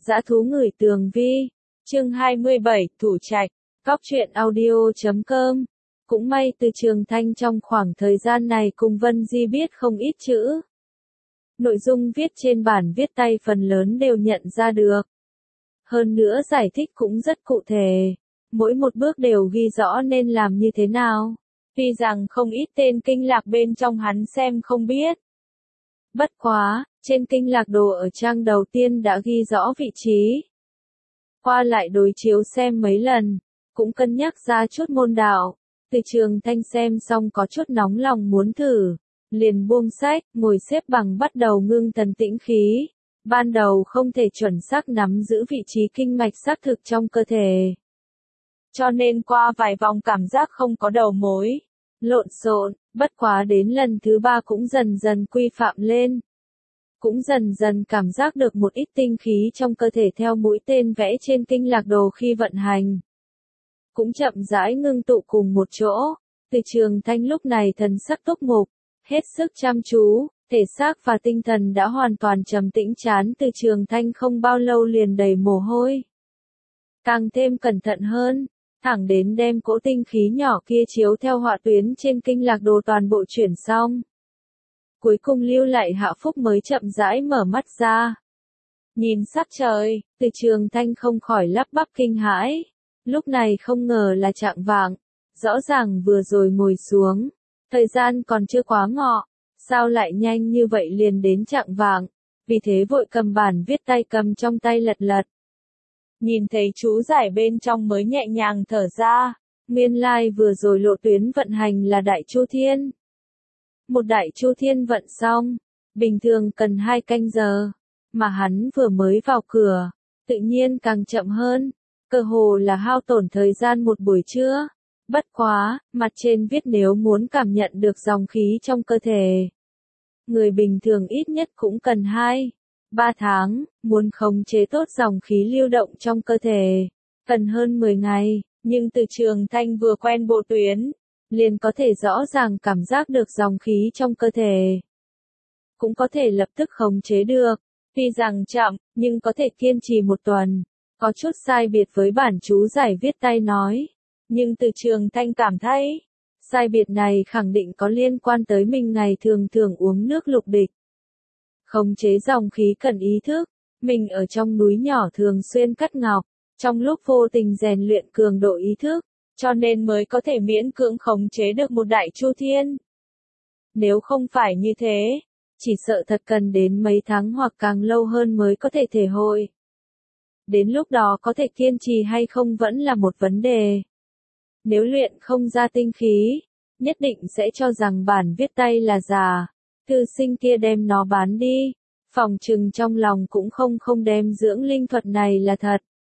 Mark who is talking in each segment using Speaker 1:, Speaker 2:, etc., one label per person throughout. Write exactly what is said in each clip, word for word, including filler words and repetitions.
Speaker 1: Dã thú ngửi tường vi. Chương hai mươi bảy, Thủ Trạch. Cóc truyện audio chấm com. Cũng may Từ Trường Thanh trong khoảng thời gian này cùng Vân Di biết không ít chữ. Nội dung viết trên bản viết tay phần lớn đều nhận ra được. Hơn nữa giải thích cũng rất cụ thể. Mỗi một bước đều ghi rõ nên làm như thế nào. Tuy rằng không ít tên kinh lạc bên trong hắn xem không biết. Bất quá, trên kinh lạc đồ ở trang đầu tiên đã ghi rõ vị trí. Qua lại đối chiếu xem mấy lần, cũng cân nhắc ra chút môn đạo. Từ Trường Thanh xem xong có chút nóng lòng muốn thử, liền buông sách, ngồi xếp bằng bắt đầu ngưng thần tĩnh khí. Ban đầu không thể chuẩn xác nắm giữ vị trí kinh mạch xác thực trong cơ thể. Cho nên qua vài vòng cảm giác không có đầu mối, lộn xộn, bất quá đến lần thứ ba cũng dần dần quy phạm lên. Cũng dần dần cảm giác được một ít tinh khí trong cơ thể theo mũi tên vẽ trên kinh lạc đồ khi vận hành. Cũng chậm rãi ngưng tụ cùng một chỗ. Từ Trường Thanh lúc này thần sắc túc mục, hết sức chăm chú, thể xác và tinh thần đã hoàn toàn trầm tĩnh chán. Từ Trường Thanh không bao lâu liền đầy mồ hôi. Càng thêm cẩn thận hơn, thẳng đến đem cỗ tinh khí nhỏ kia chiếu theo họa tuyến trên kinh lạc đồ toàn bộ chuyển xong. Cuối cùng lưu lại Hạ Phúc mới chậm rãi mở mắt ra. Nhìn sắc trời, Từ Trường Thanh không khỏi lắp bắp kinh hãi. Lúc này không ngờ là chạng vạng, rõ ràng vừa rồi ngồi xuống, thời gian còn chưa quá ngọ, sao lại nhanh như vậy liền đến chạng vạng, vì thế vội cầm bản viết tay cầm trong tay lật lật. Nhìn thấy chú giải bên trong mới nhẹ nhàng thở ra, nguyên lai like vừa rồi lộ tuyến vận hành là Đại Chu Thiên. Một Đại Chu Thiên vận xong, bình thường cần hai canh giờ, mà hắn vừa mới vào cửa, tự nhiên càng chậm hơn, cơ hồ là hao tổn thời gian một buổi trưa. Bất quá, mặt trên viết nếu muốn cảm nhận được dòng khí trong cơ thể, người bình thường ít nhất cũng cần hai, ba tháng, muốn khống chế tốt dòng khí lưu động trong cơ thể, cần hơn mười ngày, nhưng Từ Trường Thanh vừa quen bộ tuyến, liền có thể rõ ràng cảm giác được dòng khí trong cơ thể. Cũng có thể lập tức khống chế được, tuy rằng chậm, nhưng có thể kiên trì một tuần, có chút sai biệt với bản chú giải viết tay nói. Nhưng Từ Trường Thanh cảm thấy, sai biệt này khẳng định có liên quan tới mình ngày thường thường uống nước lục địch. Khống chế dòng khí cần ý thức, mình ở trong núi nhỏ thường xuyên cắt ngọc, trong lúc vô tình rèn luyện cường độ ý thức, cho nên mới có thể miễn cưỡng khống chế được một Đại Chu Thiên. Nếu không phải như thế, chỉ sợ thật cần đến mấy tháng hoặc càng lâu hơn mới có thể thể hội. Đến lúc đó có thể kiên trì hay không vẫn là một vấn đề. Nếu luyện không ra tinh khí, nhất định sẽ cho rằng bản viết tay là giả. Thư sinh kia đem nó bán đi, phòng trừng trong lòng cũng không không đem dưỡng linh thuật này là thật.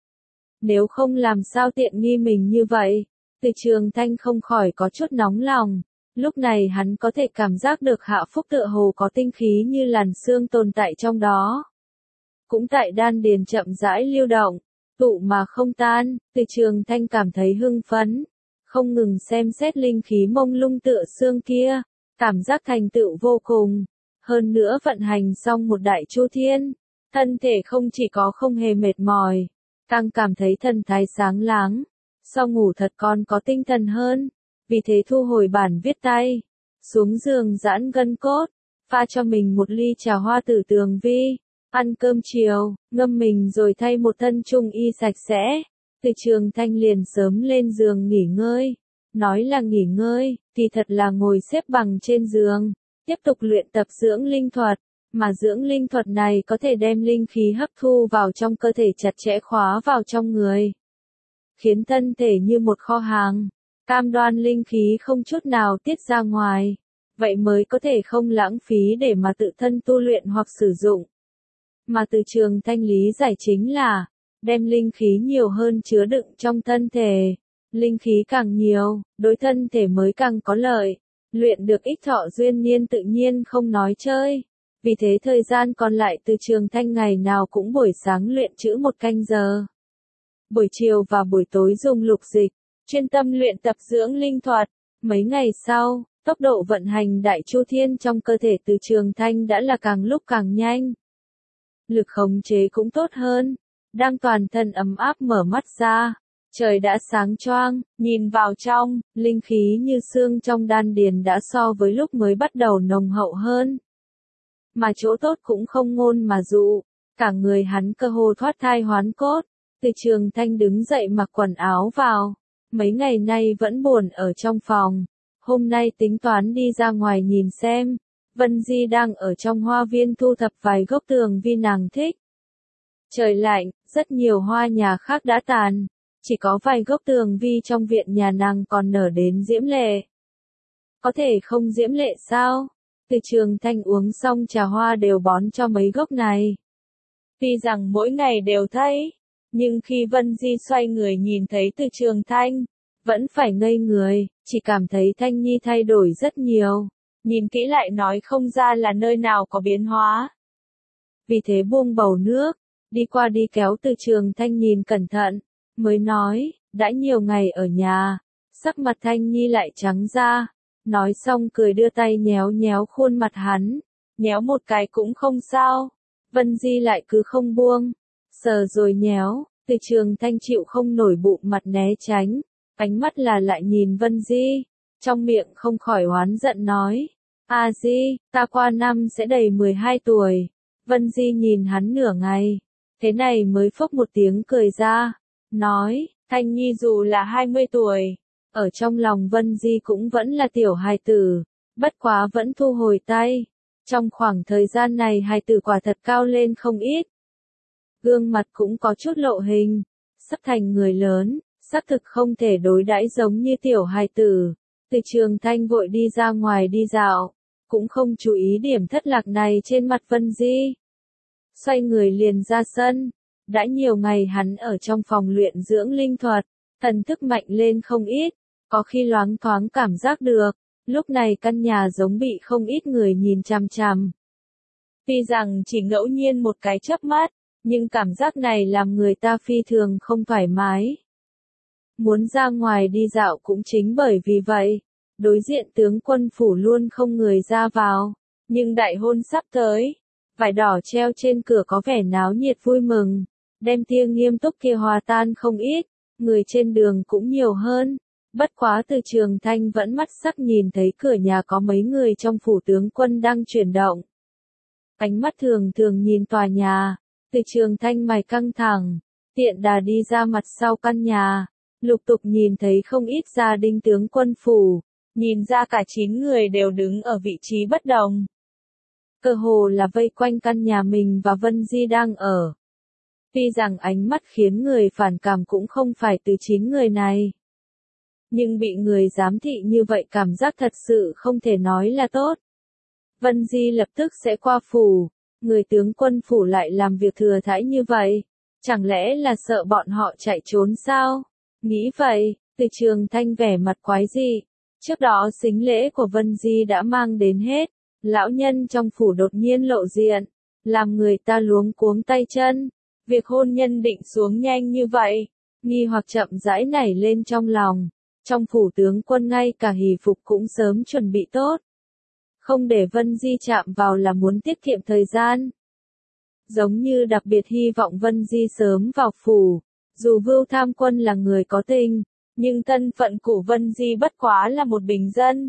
Speaker 1: Nếu không làm sao tiện nghi mình như vậy, Từ Trường Thanh không khỏi có chút nóng lòng. Lúc này hắn có thể cảm giác được Hạ Phúc tựa hồ có tinh khí như làn sương tồn tại trong đó. Cũng tại đan điền chậm rãi lưu động, tụ mà không tan. Từ Trường Thanh cảm thấy hưng phấn, không ngừng xem xét linh khí mông lung tựa sương kia, cảm giác thành tựu vô cùng. Hơn nữa vận hành xong một Đại Chu Thiên, thân thể không chỉ có không hề mệt mỏi, càng cảm thấy thần thái sáng láng, sau ngủ thật còn có tinh thần hơn. Vì thế thu hồi bản viết tay, xuống giường giãn gân cốt, pha cho mình một ly trà hoa tử tường vi, ăn cơm chiều, ngâm mình rồi thay một thân trung y sạch sẽ. Từ Trường Thanh liền sớm lên giường nghỉ ngơi. Nói là nghỉ ngơi, thì thật là ngồi xếp bằng trên giường, tiếp tục luyện tập dưỡng linh thuật, mà dưỡng linh thuật này có thể đem linh khí hấp thu vào trong cơ thể chặt chẽ khóa vào trong người, khiến thân thể như một kho hàng, cam đoan linh khí không chút nào tiết ra ngoài, vậy mới có thể không lãng phí để mà tự thân tu luyện hoặc sử dụng. Mà Từ Trường Thanh lý giải chính là, đem linh khí nhiều hơn chứa đựng trong thân thể. Linh khí càng nhiều, đối thân thể mới càng có lợi, luyện được ít thọ duyên niên tự nhiên không nói chơi. Vì thế thời gian còn lại Từ Trường Thanh ngày nào cũng buổi sáng luyện chữ một canh giờ. Buổi chiều và buổi tối dùng lục dịch, chuyên tâm luyện tập dưỡng linh thuật. Mấy ngày sau, tốc độ vận hành Đại Chu Thiên trong cơ thể Từ Trường Thanh đã là càng lúc càng nhanh. Lực khống chế cũng tốt hơn, đang toàn thân ấm áp mở mắt ra. Trời đã sáng choang, nhìn vào trong, linh khí như xương trong đan điền đã so với lúc mới bắt đầu nồng hậu hơn. Mà chỗ tốt cũng không ngôn mà dụ, cả người hắn cơ hồ thoát thai hoán cốt. Từ Trường Thanh đứng dậy mặc quần áo vào, mấy ngày nay vẫn buồn ở trong phòng, hôm nay tính toán đi ra ngoài nhìn xem. Vân Di đang ở trong hoa viên thu thập vài gốc tường vi nàng thích. Trời lạnh, rất nhiều hoa nhà khác đã tàn, chỉ có vài gốc tường vi trong viện nhà nàng còn nở đến diễm lệ. Có thể không diễm lệ sao? Từ Trường Thanh uống xong trà hoa đều bón cho mấy gốc này. Tuy rằng mỗi ngày đều thấy, nhưng khi Vân Di xoay người nhìn thấy Từ Trường Thanh, vẫn phải ngây người, chỉ cảm thấy Thanh Nhi thay đổi rất nhiều. Nhìn kỹ lại nói không ra là nơi nào có biến hóa. Vì thế buông bầu nước, đi qua đi kéo Từ Trường Thanh nhìn cẩn thận, mới nói, đã nhiều ngày ở nhà, sắc mặt Thanh Nhi lại trắng ra. Nói xong cười đưa tay nhéo nhéo khuôn mặt hắn, nhéo một cái cũng không sao. Vân Di lại cứ không buông, sờ rồi nhéo, Từ Trường Thanh chịu không nổi bụng mặt né tránh, ánh mắt là lại nhìn Vân Di, trong miệng không khỏi oán giận nói, A Di, ta qua năm sẽ đầy mười hai tuổi. Vân Di nhìn hắn nửa ngày, thế này mới phốc một tiếng cười ra, nói, Thanh Nhi dù là hai mươi tuổi, ở trong lòng Vân Di cũng vẫn là tiểu hài tử, bất quá vẫn thu hồi tay. Trong khoảng thời gian này hài tử quả thật cao lên không ít. Gương mặt cũng có chút lộ hình, sắp thành người lớn, xác thực không thể đối đãi giống như tiểu hài tử. Từ Trường Thanh vội đi ra ngoài đi dạo, cũng không chú ý điểm thất lạc này trên mặt Vân Di. Xoay người liền ra sân, đã nhiều ngày hắn ở trong phòng luyện dưỡng linh thuật, thần thức mạnh lên không ít, có khi loáng thoáng cảm giác được, lúc này căn nhà giống bị không ít người nhìn chằm chằm. Tuy rằng chỉ ngẫu nhiên một cái chớp mắt, nhưng cảm giác này làm người ta phi thường không thoải mái. Muốn ra ngoài đi dạo cũng chính bởi vì vậy, đối diện tướng quân phủ luôn không người ra vào, nhưng đại hôn sắp tới, vải đỏ treo trên cửa có vẻ náo nhiệt vui mừng, đem tia nghiêm túc kia hòa tan không ít, người trên đường cũng nhiều hơn. Bất quá Từ Trường Thanh vẫn mắt sắc nhìn thấy cửa nhà có mấy người trong phủ tướng quân đang chuyển động. Ánh mắt thường thường nhìn tòa nhà, Từ Trường Thanh mày căng thẳng, tiện đà đi ra mặt sau căn nhà, lục tục nhìn thấy không ít gia đình tướng quân phủ, nhìn ra cả chín người đều đứng ở vị trí bất đồng. Cơ hồ là vây quanh căn nhà mình và Vân Di đang ở. Tuy rằng ánh mắt khiến người phản cảm cũng không phải từ chín người này. Nhưng bị người giám thị như vậy cảm giác thật sự không thể nói là tốt. Vân Di lập tức sẽ qua phủ, người tướng quân phủ lại làm việc thừa thãi như vậy, chẳng lẽ là sợ bọn họ chạy trốn sao? Nghĩ vậy, Từ Trường Thanh vẻ mặt quái dị, trước đó sính lễ của Vân Di đã mang đến hết, lão nhân trong phủ đột nhiên lộ diện, làm người ta luống cuống tay chân, việc hôn nhân định xuống nhanh như vậy, nghi hoặc chậm rãi nảy lên trong lòng. Trong phủ tướng quân ngay cả hỷ phục cũng sớm chuẩn bị tốt. Không để Vân Di chạm vào là muốn tiết kiệm thời gian. Giống như đặc biệt hy vọng Vân Di sớm vào phủ. Dù Vưu Tham Quân là người có tình, nhưng thân phận của Vân Di bất quá là một bình dân.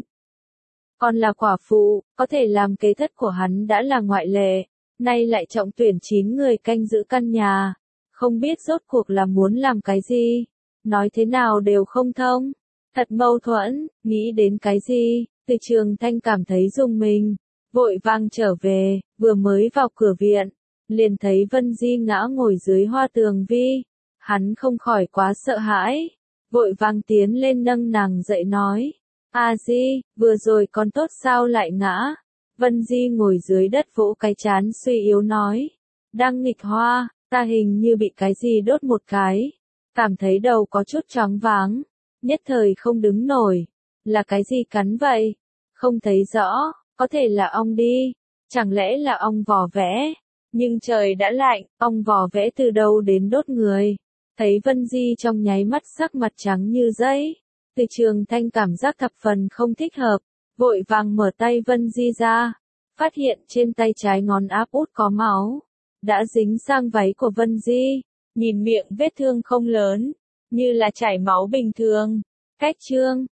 Speaker 1: Còn là quả phụ, có thể làm kế thất của hắn đã là ngoại lệ. Nay lại trọng tuyển chín người canh giữ căn nhà. Không biết rốt cuộc là muốn làm cái gì. Nói thế nào đều không thông. Thật mâu thuẫn, nghĩ đến cái gì, Từ Trường Thanh cảm thấy rùng mình, vội vàng trở về, vừa mới vào cửa viện, liền thấy Vân Di ngã ngồi dưới hoa tường vi, hắn không khỏi quá sợ hãi, vội vàng tiến lên nâng nàng dậy nói, A Di, vừa rồi con tốt sao lại ngã, Vân Di ngồi dưới đất vỗ cái trán suy yếu nói, đang nghịch hoa, ta hình như bị cái gì đốt một cái, cảm thấy đầu có chút choáng váng. Nhất thời không đứng nổi, là cái gì cắn vậy? Không thấy rõ, có thể là ong đi, chẳng lẽ là ong vò vẽ? Nhưng trời đã lạnh, ong vò vẽ từ đâu đến đốt người? Thấy Vân Di trong nháy mắt sắc mặt trắng như giấy, Từ Trường Thanh cảm giác thập phần không thích hợp, vội vàng mở tay Vân Di ra, phát hiện trên tay trái ngón áp út có máu, đã dính sang váy của Vân Di, Nhìn miệng vết thương không lớn, như là chảy máu bình thường. Cách chương